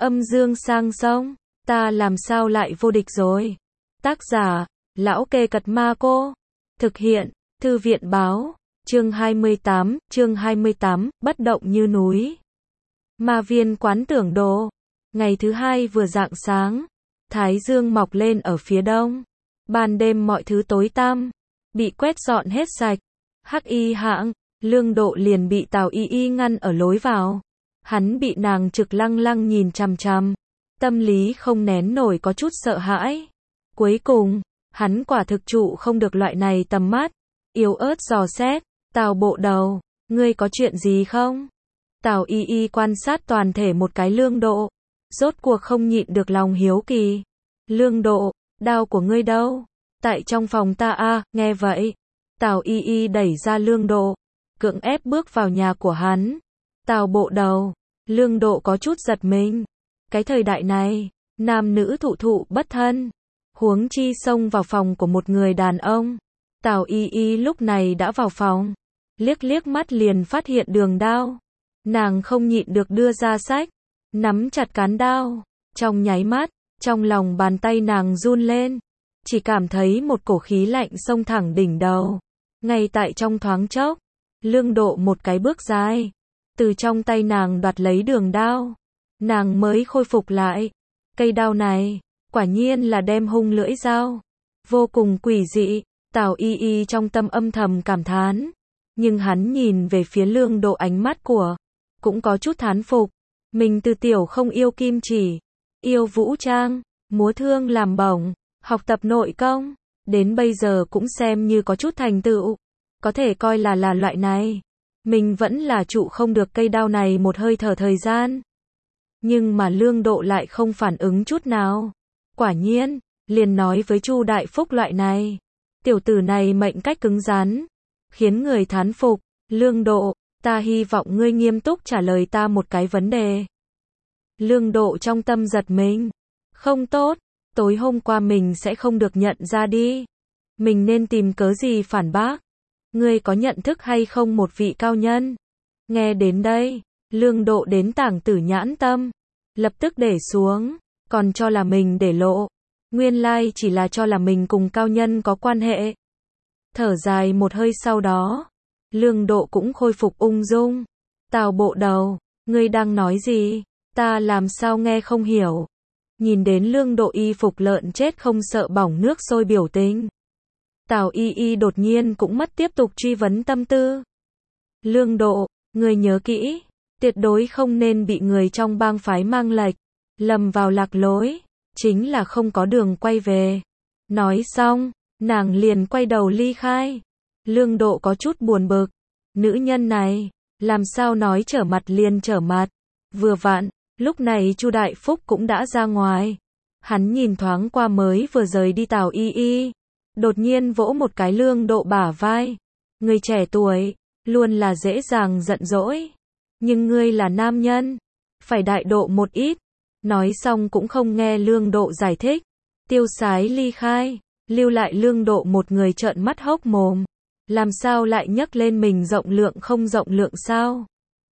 Âm dương sang sông, ta làm sao lại vô địch rồi. Tác giả, Lão Kê Cật Ma Cô. Thực hiện, Thư viện báo. Chương 28, bất động như núi. Ma Viên quán tưởng đồ. Ngày thứ hai vừa rạng sáng, thái dương mọc lên ở phía đông. Ban đêm mọi thứ tối tăm, bị quét dọn hết sạch. Hắc Y hãng, Lương Độ liền bị Tào Y Y ngăn ở lối vào. Hắn bị nàng trực lăng lăng nhìn chằm chằm, tâm lý không nén nổi có chút sợ hãi. Cuối cùng, hắn quả thực trụ không được loại này tầm mắt, yếu ớt dò xét, Tào bộ đầu, ngươi có chuyện gì không? Tào Y Y quan sát toàn thể một cái Lương Độ, rốt cuộc không nhịn được lòng hiếu kỳ. Lương Độ, đao của ngươi đâu? Tại trong phòng ta a. Nghe vậy, Tào Y Y đẩy ra Lương Độ, cưỡng ép bước vào nhà của hắn. Tào bộ đầu, Lương Độ có chút giật mình. Cái thời đại này, nam nữ thụ thụ bất thân, huống chi xông vào phòng của một người đàn ông. Tào Y Y lúc này đã vào phòng, liếc liếc mắt liền phát hiện đường đao. Nàng không nhịn được đưa ra sách, nắm chặt cán đao. Trong nháy mắt, trong lòng bàn tay nàng run lên, chỉ cảm thấy một cổ khí lạnh xông thẳng đỉnh đầu. Ngay tại trong thoáng chốc, Lương Độ một cái bước dài, từ trong tay nàng đoạt lấy đường đao. Nàng mới khôi phục lại. Cây đao này, quả nhiên là đem hung lưỡi dao. Vô cùng quỷ dị, Tào Y Y trong tâm âm thầm cảm thán. Nhưng hắn nhìn về phía Lương Độ ánh mắt của, cũng có chút thán phục. Mình từ tiểu không yêu kim chỉ, yêu vũ trang, múa thương làm bổng, học tập nội công, đến bây giờ cũng xem như có chút thành tựu. Có thể coi là loại này. Mình vẫn là trụ không được cây đao này một hơi thở thời gian. Nhưng mà Lương Độ lại không phản ứng chút nào. Quả nhiên, liền nói với Chu Đại Phúc loại này. Tiểu tử này mệnh cách cứng rắn, khiến người thán phục. Lương Độ, ta hy vọng ngươi nghiêm túc trả lời ta một cái vấn đề. Lương Độ trong tâm giật mình. Không tốt, tối hôm qua mình sẽ không được nhận ra đi. Mình nên tìm cớ gì phản bác? Ngươi có nhận thức hay không một vị cao nhân? Nghe đến đây, Lương Độ đến tảng tử nhãn tâm, lập tức để xuống, còn cho là mình để lộ. Nguyên lai chỉ là cho là mình cùng cao nhân có quan hệ. Thở dài một hơi sau đó, Lương Độ cũng khôi phục ung dung. Tào bộ đầu, ngươi đang nói gì? Ta làm sao nghe không hiểu? Nhìn đến Lương Độ y phục lợn chết không sợ bỏng nước sôi biểu tình, Tào Y Y đột nhiên cũng mất tiếp tục truy vấn tâm tư. Lương Độ, ngươi nhớ kỹ, tuyệt đối không nên bị người trong bang phái mang lệch, lầm vào lạc lối, chính là không có đường quay về. Nói xong, nàng liền quay đầu ly khai. Lương Độ có chút buồn bực, nữ nhân này, làm sao nói trở mặt liền trở mặt. Vừa vặn, lúc này Chu Đại Phúc cũng đã ra ngoài. Hắn nhìn thoáng qua mới vừa rời đi Tào Y Y, đột nhiên vỗ một cái Lương Độ bả vai. Người trẻ tuổi, luôn là dễ dàng giận dỗi. Nhưng ngươi là nam nhân, phải đại độ một ít. Nói xong cũng không nghe Lương Độ giải thích. Tiêu sái ly khai, lưu lại Lương Độ một người trợn mắt hốc mồm. Làm sao lại nhấc lên mình rộng lượng không rộng lượng sao?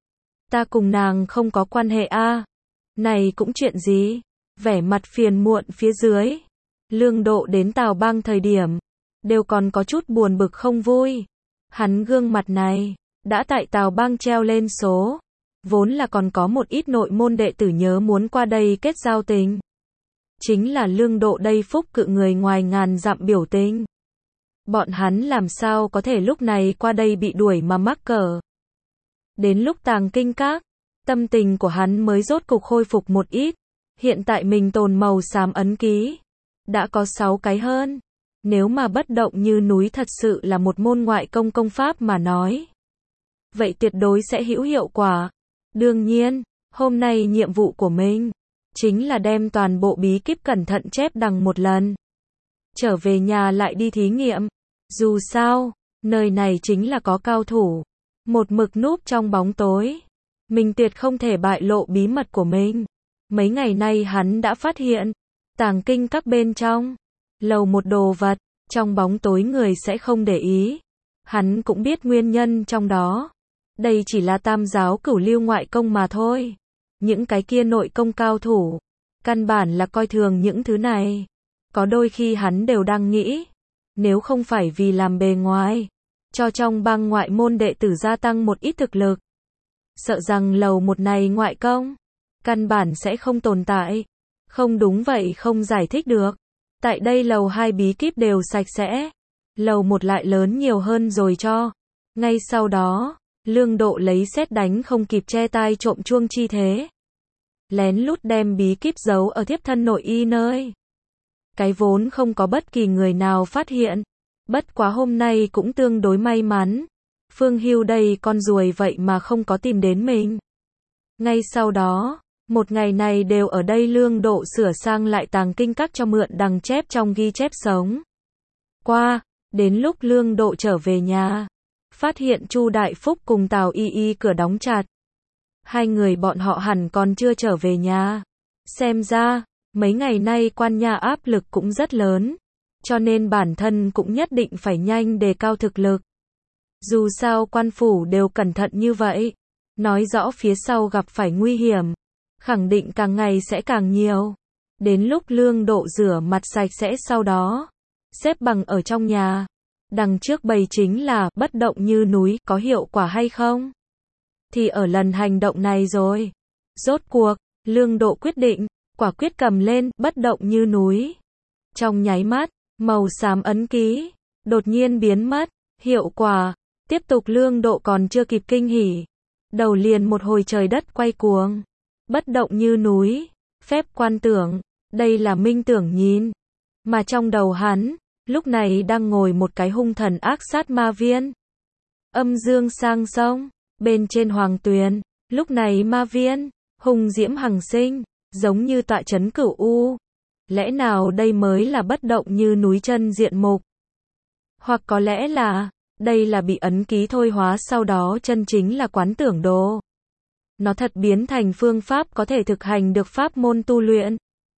Ta cùng nàng không có quan hệ a. Này cũng chuyện gì? Vẻ mặt phiền muộn phía dưới. Lương Độ đến Tào bang thời điểm, đều còn có chút buồn bực không vui. Hắn gương mặt này, đã tại Tào bang treo lên số. Vốn là còn có một ít nội môn đệ tử nhớ muốn qua đây kết giao tình. Chính là Lương Độ đây phúc cự người ngoài ngàn dặm biểu tình. Bọn hắn làm sao có thể lúc này qua đây bị đuổi mà mắc cỡ. Đến lúc tàng kinh các, tâm tình của hắn mới rốt cục khôi phục một ít. Hiện tại mình tồn màu xám ấn ký, đã có 6 cái hơn. Nếu mà bất động như núi thật sự là một môn ngoại công công pháp mà nói, vậy tuyệt đối sẽ hữu hiệu quả. Đương nhiên, hôm nay nhiệm vụ của mình chính là đem toàn bộ bí kíp cẩn thận chép đằng một lần. Trở về nhà lại đi thí nghiệm. Dù sao, nơi này chính là có cao thủ, một mực núp trong bóng tối. Mình tuyệt không thể bại lộ bí mật của mình. Mấy ngày nay hắn đã phát hiện, tàng kinh các bên trong, lầu một đồ vật, trong bóng tối người sẽ không để ý. Hắn cũng biết nguyên nhân trong đó. Đây chỉ là tam giáo cửu lưu ngoại công mà thôi. Những cái kia nội công cao thủ, căn bản là coi thường những thứ này. Có đôi khi hắn đều đang nghĩ, nếu không phải vì làm bề ngoài, cho trong bang ngoại môn đệ tử gia tăng một ít thực lực, sợ rằng lầu một này ngoại công, căn bản sẽ không tồn tại. Không đúng vậy không giải thích được. Tại đây lầu 2 bí kíp đều sạch sẽ, lầu 1 lại lớn nhiều hơn rồi cho. Ngay sau đó, Lương Độ lấy sét đánh không kịp che tai trộm chuông chi thế, lén lút đem bí kíp giấu ở thiếp thân nội y nơi. Cái vốn không có bất kỳ người nào phát hiện. Bất quá hôm nay cũng tương đối may mắn. Phương Hưu đây con ruồi vậy mà không có tìm đến mình. Ngay sau đó, một ngày này đều ở đây Lương Độ sửa sang lại tàng kinh các cho mượn đằng chép trong ghi chép sống. Đến lúc Lương Độ trở về nhà, phát hiện Chu Đại Phúc cùng Tào Y Y cửa đóng chặt. Hai người bọn họ hẳn còn chưa trở về nhà. Xem ra, mấy ngày nay quan nhà áp lực cũng rất lớn, cho nên bản thân cũng nhất định phải nhanh đề cao thực lực. Dù sao quan phủ đều cẩn thận như vậy, nói rõ phía sau gặp phải nguy hiểm, khẳng định càng ngày sẽ càng nhiều. Đến lúc Lương Độ rửa mặt sạch sẽ sau đó, xếp bằng ở trong nhà. Đằng trước bày chính là bất động như núi, có hiệu quả hay không? Thì ở lần hành động này rồi. Rốt cuộc, Lương Độ quyết định, quả quyết cầm lên, bất động như núi. Trong nháy mắt, màu xám ấn ký đột nhiên biến mất, hiệu quả. Tiếp tục Lương Độ còn chưa kịp kinh hỉ, đầu liền một hồi trời đất quay cuồng. Bất động như núi, phép quan tưởng, đây là minh tưởng nhìn. Mà trong đầu hắn, lúc này đang ngồi một cái hung thần ác sát ma viên. Âm dương sang sông, bên trên hoàng tuyền, lúc này ma viên, hung diễm hằng sinh, giống như tọa trấn Cửu U. Lẽ nào đây mới là bất động như núi chân diện mục? Hoặc có lẽ là, đây là bị ấn ký thôi hóa sau đó chân chính là quán tưởng đồ. Nó thật biến thành phương pháp có thể thực hành được pháp môn tu luyện.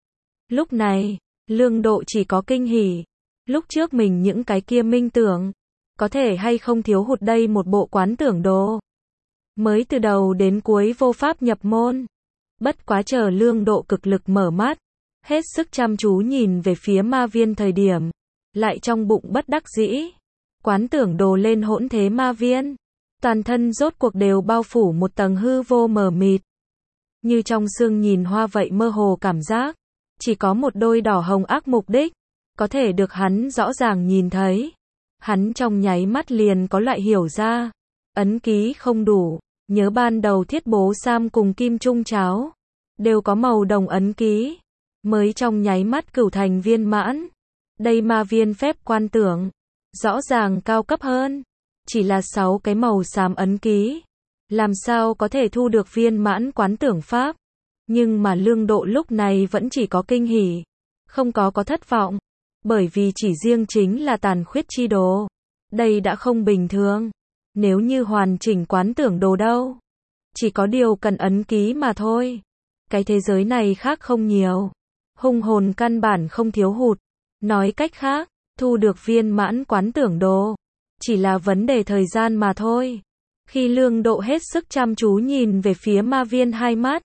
Lúc này, Lương Độ chỉ có kinh hỉ. Lúc trước mình những cái kia minh tưởng, có thể hay không thiếu hụt đây một bộ quán tưởng đồ. Mới từ đầu đến cuối vô pháp nhập môn. Bất quá chờ Lương Độ cực lực mở mắt, hết sức chăm chú nhìn về phía ma viên thời điểm, lại trong bụng bất đắc dĩ. Quán tưởng đồ lên hỗn thế ma viên, toàn thân rốt cuộc đều bao phủ một tầng hư vô mờ mịt. Như trong sương nhìn hoa vậy mơ hồ cảm giác, chỉ có một đôi đỏ hồng ác mục đích, có thể được hắn rõ ràng nhìn thấy. Hắn trong nháy mắt liền có loại hiểu ra, ấn ký không đủ, nhớ ban đầu Thiết Bố Sam cùng Kim Trung Cháo, đều có màu đồng ấn ký, mới trong nháy mắt cửu thành viên mãn. Đây ma viên phép quan tưởng, rõ ràng cao cấp hơn, chỉ là 6 cái màu xám ấn ký, làm sao có thể thu được viên mãn quán tưởng pháp. Nhưng mà Lương Độ lúc này vẫn chỉ có kinh hỉ, không có thất vọng, bởi vì chỉ riêng chính là tàn khuyết chi đồ, đây đã không bình thường. Nếu như hoàn chỉnh quán tưởng đồ đâu, chỉ có điều cần ấn ký mà thôi. Cái thế giới này khác không nhiều, hung hồn căn bản không thiếu hụt. Nói cách khác, thu được viên mãn quán tưởng đồ, chỉ là vấn đề thời gian mà thôi. Khi Lương Độ hết sức chăm chú nhìn về phía ma viên 2 mắt,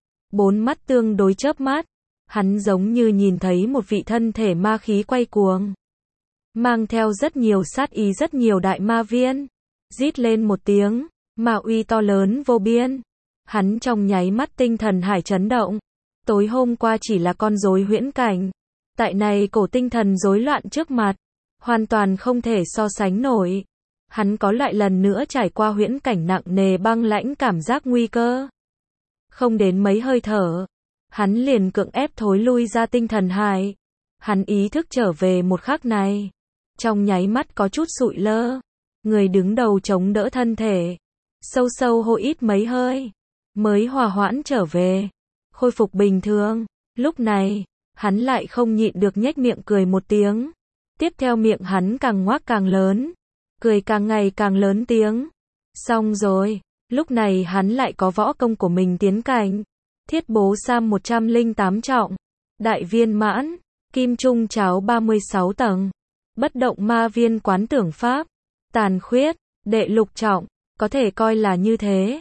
4 mắt tương đối chớp mắt, hắn giống như nhìn thấy một vị thân thể ma khí quay cuồng, mang theo rất nhiều sát ý rất nhiều đại ma viên. Rít lên một tiếng, ma uy to lớn vô biên. Hắn trong nháy mắt tinh thần hải chấn động. Tối hôm qua chỉ là con rối huyễn cảnh, tại này cổ tinh thần rối loạn trước mặt, hoàn toàn không thể so sánh nổi. Hắn có lại lần nữa trải qua huyễn cảnh nặng nề băng lãnh cảm giác nguy cơ. Không đến mấy hơi thở, hắn liền cưỡng ép thối lui ra tinh thần hải. Hắn ý thức trở về một khắc này, trong nháy mắt có chút sụi lơ. Người đứng đầu chống đỡ thân thể, sâu sâu hô ít mấy hơi, mới hòa hoãn trở về, khôi phục bình thường. Lúc này, hắn lại không nhịn được nhếch miệng cười một tiếng. Tiếp theo miệng hắn càng ngoác càng lớn, cười càng ngày càng lớn tiếng. Xong rồi, lúc này hắn lại có võ công của mình tiến cảnh. Thiết Bố Sam 108 trọng, đại viên mãn, Kim Trung Cháo 36 tầng, bất động ma viên quán tưởng pháp, tàn khuyết, đệ lục trọng, có thể coi là như thế.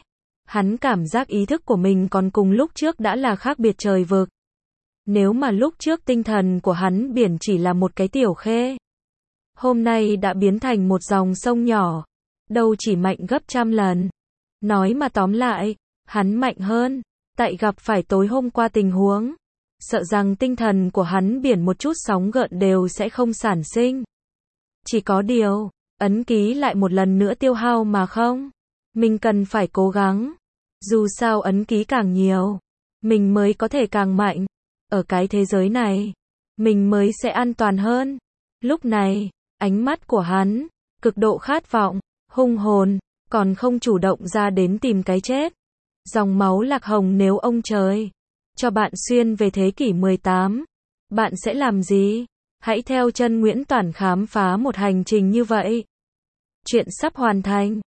Hắn cảm giác ý thức của mình còn cùng lúc trước đã là khác biệt trời vực. Nếu mà lúc trước tinh thần của hắn biển chỉ là một cái tiểu khê, hôm nay đã biến thành một dòng sông nhỏ, đâu chỉ mạnh gấp trăm lần. Nói mà tóm lại, hắn mạnh hơn, tại gặp phải tối hôm qua tình huống, sợ rằng tinh thần của hắn biển một chút sóng gợn đều sẽ không sản sinh. Chỉ có điều, ấn ký lại một lần nữa tiêu hao mà không. Mình cần phải cố gắng. Dù sao ấn ký càng nhiều, mình mới có thể càng mạnh. Ở cái thế giới này, mình mới sẽ an toàn hơn. Lúc này, ánh mắt của hắn, cực độ khát vọng, hung hồn, còn không chủ động ra đến tìm cái chết. Dòng máu lạc hồng nếu ông trời cho bạn xuyên về thế kỷ 18, bạn sẽ làm gì? Hãy theo chân Nguyễn Toản khám phá một hành trình như vậy. Chuyện sắp hoàn thành.